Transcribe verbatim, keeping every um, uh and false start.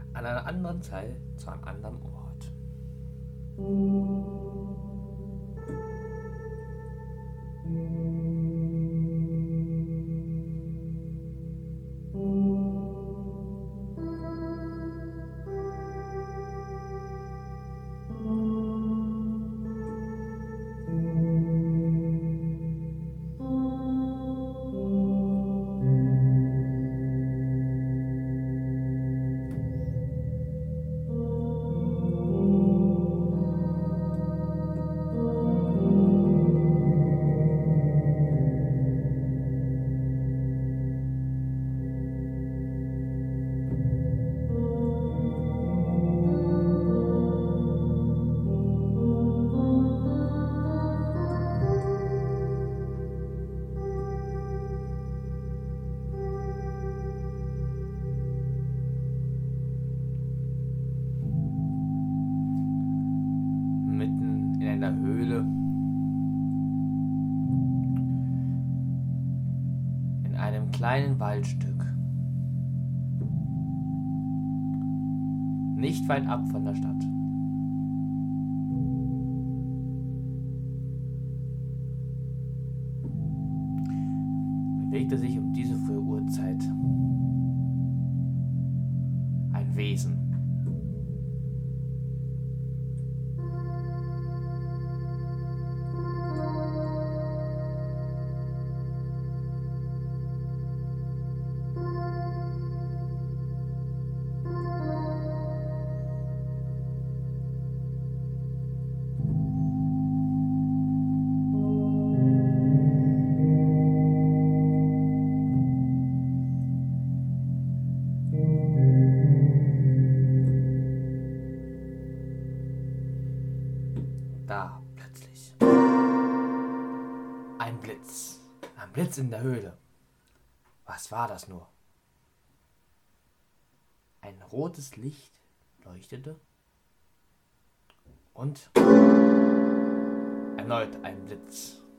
An einer anderen Zeit zu einem anderen Ort. Mitten in einer Höhle, in einem kleinen Waldstück, nicht weit ab von der Stadt. Bewegte sich um diese frühe Uhrzeit ein Wesen. Da plötzlich ein Blitz, ein Blitz in der Höhle. Was war das nur? Ein rotes Licht leuchtete und erneut ein Blitz.